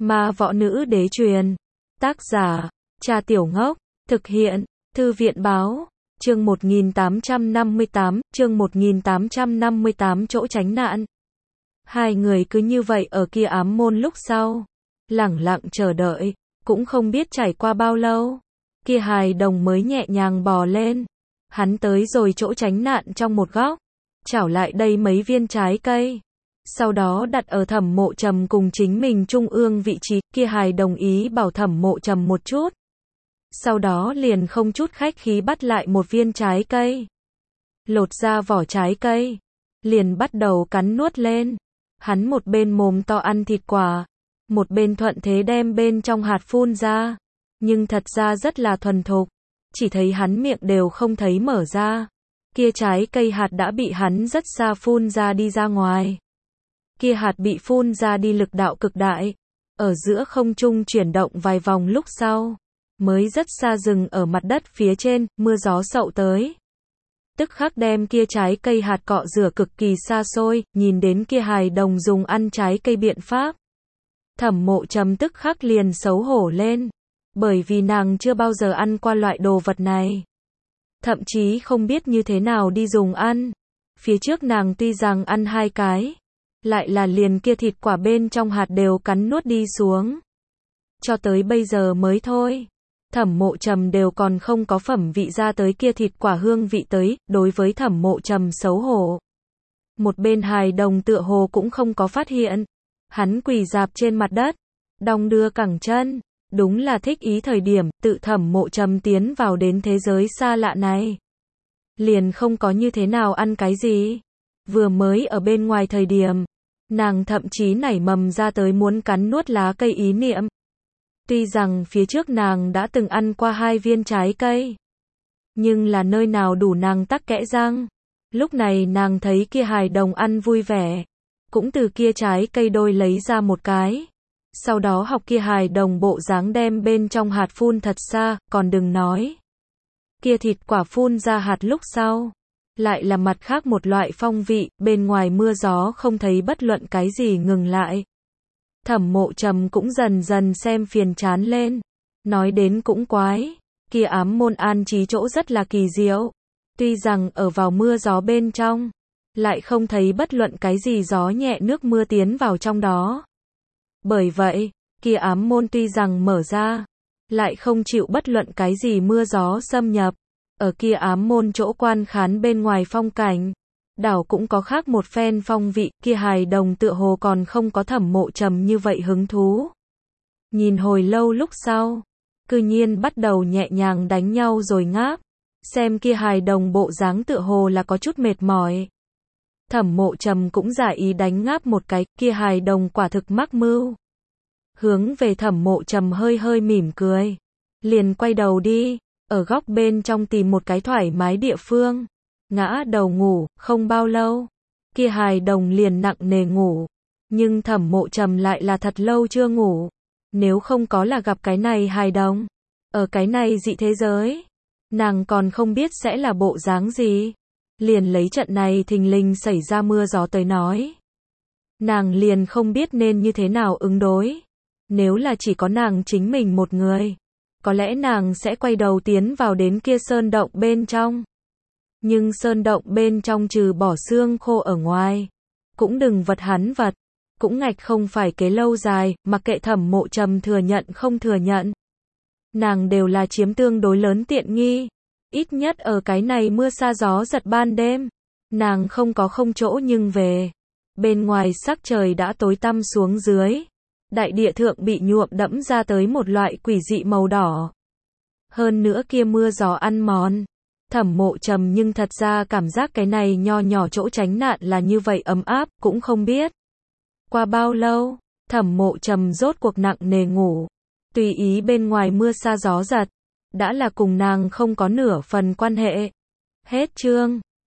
Ma võ nữ đế truyền. Tác giả, Cha Tiểu Ngốc. Thực hiện, Thư viện báo. Chương 1858, chỗ tránh nạn. Hai người cứ như vậy ở kia ám môn lúc sau. Lẳng lặng chờ đợi, cũng không biết trải qua bao lâu. Kia hài đồng mới nhẹ nhàng bò lên. Hắn tới rồi chỗ tránh nạn trong một góc. Chảo lại đây mấy viên trái cây. Sau đó đặt ở Thẩm Mộ Trầm cùng chính mình trung ương vị trí, kia hài đồng ý bảo Thẩm Mộ Trầm một chút. Sau đó liền không chút khách khí bắt lại một viên trái cây. Lột ra vỏ trái cây. Liền bắt đầu cắn nuốt lên. Hắn một bên mồm to ăn thịt quả. Một bên thuận thế đem bên trong hạt phun ra. Nhưng thật ra rất là thuần thục. Chỉ thấy hắn miệng đều không thấy mở ra. Kia trái cây hạt đã bị hắn rất xa phun ra đi ra ngoài. Kia hạt bị phun ra đi lực đạo cực đại. Ở giữa không trung chuyển động vài vòng lúc sau. Mới rất xa dừng ở mặt đất phía trên, mưa gió sậu tới. Tức khắc đem kia trái cây hạt cọ rửa cực kỳ xa xôi, nhìn đến kia hài đồng dùng ăn trái cây biện pháp. Thẩm Mộ Trầm tức khắc liền xấu hổ lên. Bởi vì nàng chưa bao giờ ăn qua loại đồ vật này. Thậm chí không biết như thế nào đi dùng ăn. Phía trước nàng tuy rằng ăn hai cái. Lại là liền kia thịt quả bên trong hạt đều cắn nuốt đi xuống. Cho tới bây giờ mới thôi. Thẩm Mộ Trầm đều còn không có phẩm vị ra tới kia thịt quả hương vị tới, đối với Thẩm Mộ Trầm xấu hổ. Một bên hài đồng tựa hồ cũng không có phát hiện. Hắn quỳ dạp trên mặt đất, đong đưa cẳng chân. Đúng là thích ý thời điểm, tự Thẩm Mộ Trầm tiến vào đến thế giới xa lạ này. Liền không có như thế nào ăn cái gì. Vừa mới ở bên ngoài thời điểm, nàng thậm chí nảy mầm ra tới muốn cắn nuốt lá cây ý niệm. Tuy rằng phía trước nàng đã từng ăn qua 2 viên trái cây. Nhưng là nơi nào đủ nàng tắc kẽ răng. Lúc này nàng thấy kia hài đồng ăn vui vẻ. Cũng từ kia trái cây đôi lấy ra một cái. Sau đó học kia hài đồng bộ dáng đem bên trong hạt phun thật xa, còn đừng nói. Kia thịt quả phun ra hạt lúc sau. Lại là mặt khác một loại phong vị, bên ngoài mưa gió không thấy bất luận cái gì ngừng lại. Thẩm Mộ Trầm cũng dần dần xem phiền chán lên. Nói đến cũng quái. Kia ám môn an trí chỗ rất là kỳ diệu. Tuy rằng ở vào mưa gió bên trong. Lại không thấy bất luận cái gì gió nhẹ nước mưa tiến vào trong đó. Bởi vậy, kia ám môn tuy rằng mở ra. Lại không chịu bất luận cái gì mưa gió xâm nhập. Ở kia ám môn chỗ quan khán bên ngoài phong cảnh. Đảo cũng có khác một phen phong vị, kia hài đồng tựa hồ còn không có Thẩm Mộ Trầm như vậy hứng thú. Nhìn hồi lâu lúc sau, cư nhiên bắt đầu nhẹ nhàng đánh nhau rồi ngáp. Xem kia hài đồng bộ dáng tựa hồ là có chút mệt mỏi. Thẩm Mộ Trầm cũng giả ý đánh ngáp một cái, kia hài đồng quả thực mắc mưu. Hướng về Thẩm Mộ Trầm hơi hơi mỉm cười. Liền quay đầu đi, ở góc bên trong tìm một cái thoải mái địa phương. Ngã đầu ngủ, không bao lâu. Kia hài đồng liền nặng nề ngủ. Nhưng Thẩm Mộ Trầm lại là thật lâu chưa ngủ. Nếu không có là gặp cái này hài đồng. Ở cái này dị thế giới. Nàng còn không biết sẽ là bộ dáng gì. Liền lấy trận này thình lình xảy ra mưa gió tới nói. Nàng liền không biết nên như thế nào ứng đối. Nếu là chỉ có nàng chính mình một người. Có lẽ nàng sẽ quay đầu tiến vào đến kia sơn động bên trong. Nhưng sơn động bên trong trừ bỏ xương khô ở ngoài. Cũng đừng vật hắn vật. Cũng ngạch không phải kế lâu dài, mặc kệ Thẩm Mộ Trầm thừa nhận không thừa nhận. Nàng đều là chiếm tương đối lớn tiện nghi. Ít nhất ở cái này mưa sa gió giật ban đêm. Nàng không có không chỗ nhưng về. Bên ngoài sắc trời đã tối tăm xuống dưới. Đại địa thượng bị nhuộm đẫm ra tới một loại quỷ dị màu đỏ. Hơn nữa kia mưa gió ăn mòn. Thẩm Mộ Trầm nhưng thật ra cảm giác cái này nho nhỏ chỗ tránh nạn là như vậy ấm áp, cũng không biết. Qua bao lâu, Thẩm Mộ Trầm rốt cuộc nặng nề ngủ. Tùy ý bên ngoài mưa sa gió giật. Đã là cùng nàng không có nửa phần quan hệ. Hết chương.